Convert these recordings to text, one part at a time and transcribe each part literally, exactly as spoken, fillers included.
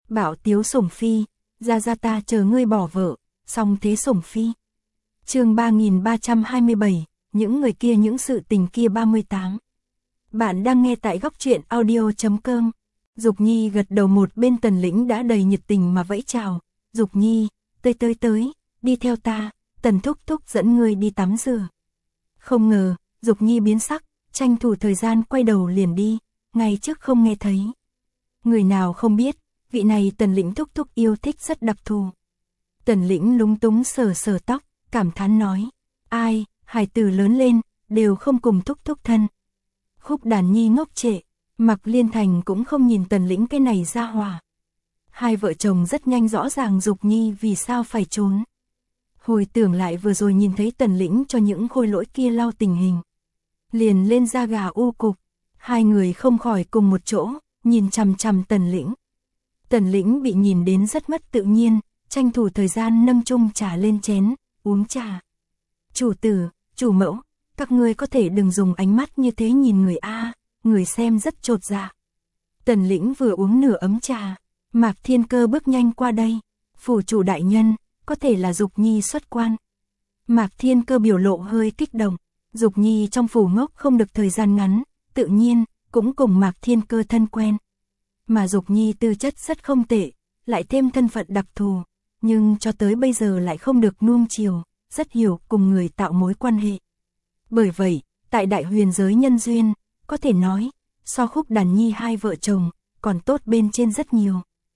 Bảo tiếu sủng phi, ra ra ta chờ ngươi bỏ vợ, xong thế sủng phi. Chương ba nghìn ba trăm hai mươi bảy, những người kia những sự tình kia ba mươi tám. Bạn đang nghe tại góc truyện audio chấm com. Dục Nhi gật đầu, một bên Tần Lĩnh đã đầy nhiệt tình mà vẫy chào. Dục Nhi, tới tới tới, đi theo ta, Tần thúc thúc dẫn ngươi đi tắm rửa. Không ngờ, Dục Nhi biến sắc, tranh thủ thời gian quay đầu liền đi, ngay trước không nghe thấy. Người nào không biết, vị này Tần Lĩnh thúc thúc yêu thích rất đặc thù. Tần Lĩnh lúng túng sờ sờ tóc, cảm thán nói, ai, hải tử lớn lên, đều không cùng thúc thúc thân. Khúc Đàn Nhi ngốc trệ, Mạc Liên Thành cũng không nhìn Tần Lĩnh cái này ra hòa. Hai vợ chồng rất nhanh rõ ràng Dục Nhi vì sao phải trốn. Hồi tưởng lại vừa rồi nhìn thấy Tần Lĩnh cho những khôi lỗi kia lau tình hình. Liền lên da gà u cục, hai người không khỏi cùng một chỗ, nhìn chằm chằm Tần Lĩnh. Tần Lĩnh bị nhìn đến rất mất tự nhiên, tranh thủ thời gian nâng chung trà lên chén, uống trà. Chủ tử, chủ mẫu, các ngươi có thể đừng dùng ánh mắt như thế nhìn người a, người xem rất chột dạ. Tần Lĩnh vừa uống nửa ấm trà, Mạc Thiên Cơ bước nhanh qua đây. Phủ chủ đại nhân, có thể là Dục Nhi xuất quan. Mạc Thiên Cơ biểu lộ hơi kích động. Dục Nhi trong phủ ngốc không được thời gian ngắn, tự nhiên cũng cùng Mạc Thiên Cơ thân quen. Mà Dục Nhi tư chất rất không tệ, lại thêm thân phận đặc thù, nhưng cho tới bây giờ lại không được nuông chiều, rất hiểu cùng người tạo mối quan hệ. Bởi vậy, tại đại huyền giới nhân duyên, có thể nói, so Khúc Đàn Nhi hai vợ chồng, còn tốt bên trên rất nhiều.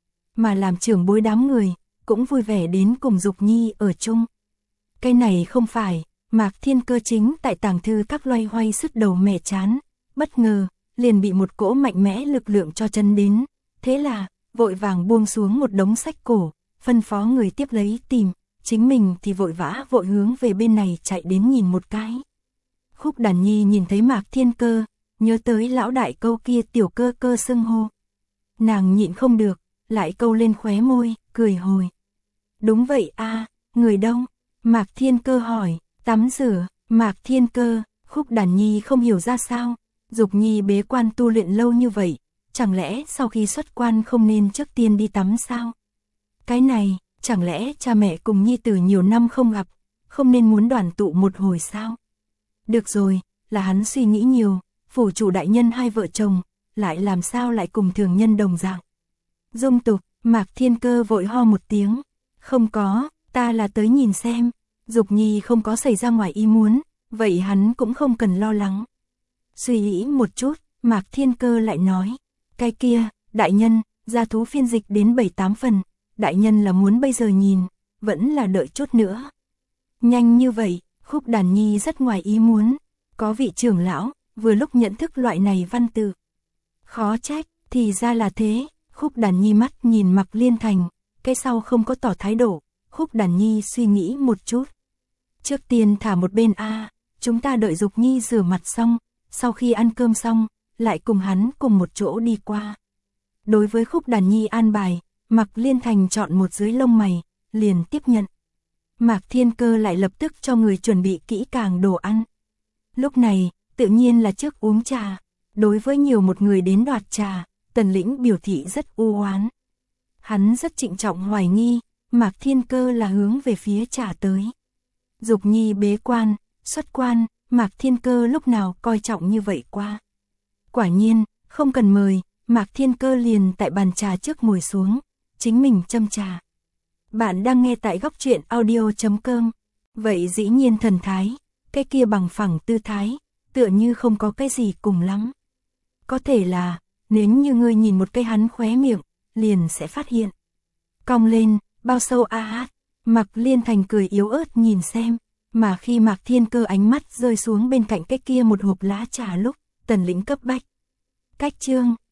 Mà làm trưởng bối đám người, cũng vui vẻ đến cùng Dục Nhi ở chung. Cái này không phải, Mạc Thiên Cơ chính tại tàng thư các loay hoay sứt đầu mẻ chán, bất ngờ, liền bị một cỗ mạnh mẽ lực lượng cho chân đến. Thế là, vội vàng buông xuống một đống sách cổ, phân phó người tiếp lấy tìm, chính mình thì vội vã vội hướng về bên này chạy đến nhìn một cái. Khúc Đàn Nhi nhìn thấy Mạc Thiên Cơ, nhớ tới lão đại câu kia tiểu cơ cơ xưng hô. Nàng nhịn không được, lại câu lên khóe môi, cười hồi. Đúng vậy a, người đâu? Mạc Thiên Cơ hỏi. Tắm rửa. Mạc Thiên Cơ. Khúc Đàn Nhi không hiểu ra sao. Dục Nhi bế quan tu luyện lâu như vậy, chẳng lẽ sau khi xuất quan không nên trước tiên đi tắm sao? Cái này, chẳng lẽ cha mẹ cùng Nhi tử nhiều năm không gặp, không nên muốn đoàn tụ một hồi sao? Được rồi, là hắn suy nghĩ nhiều, phủ chủ đại nhân hai vợ chồng, lại làm sao lại cùng thường nhân đồng dạng. Dung tục, Mạc Thiên Cơ vội ho một tiếng, không có, ta là tới nhìn xem. Dục Nhi không có xảy ra ngoài ý muốn, vậy hắn cũng không cần lo lắng. Suy nghĩ một chút, Mạc Thiên Cơ lại nói, cái kia, đại nhân, gia thú phiên dịch đến bảy tám phần, đại nhân là muốn bây giờ nhìn, vẫn là đợi chút nữa. Nhanh như vậy, Khúc Đàn Nhi rất ngoài ý muốn, có vị trưởng lão, vừa lúc nhận thức loại này văn tự. Khó trách, thì ra là thế. Khúc Đàn Nhi mắt nhìn Mạc Liên Thành, cái sau không có tỏ thái độ. Khúc Đàn Nhi suy nghĩ một chút. Trước tiên thả một bên a, chúng ta đợi Dục Nhi rửa mặt xong, sau khi ăn cơm xong, lại cùng hắn cùng một chỗ đi qua. Đối với Khúc Đàn Nhi an bài, Mạc Liên Thành chọn một dưới lông mày, liền tiếp nhận. Mạc Thiên Cơ lại lập tức cho người chuẩn bị kỹ càng đồ ăn. Lúc này, tự nhiên là trước uống trà. Đối với nhiều một người đến đoạt trà, Tần Lĩnh biểu thị rất u oán. Hắn rất trịnh trọng hoài nghi, Mạc Thiên Cơ là hướng về phía trà tới. Dục Nhi bế quan, xuất quan, Mạc Thiên Cơ lúc nào coi trọng như vậy qua. Quả nhiên, không cần mời, Mạc Thiên Cơ liền tại bàn trà trước ngồi xuống, chính mình châm trà. Bạn đang nghe tại góc truyện audio chấm com. Vậy dĩ nhiên thần thái, cái kia bằng phẳng tư thái, tựa như không có cái gì cùng lắm. Có thể là, nếu như ngươi nhìn một cái hắn khóe miệng, liền sẽ phát hiện. Cong lên, bao sâu a hát, Mạc Liên Thành cười yếu ớt nhìn xem, mà khi Mạc Thiên Cơ ánh mắt rơi xuống bên cạnh cái kia một hộp lá trà lúc, Tần Lĩnh cấp bách. Cách chương,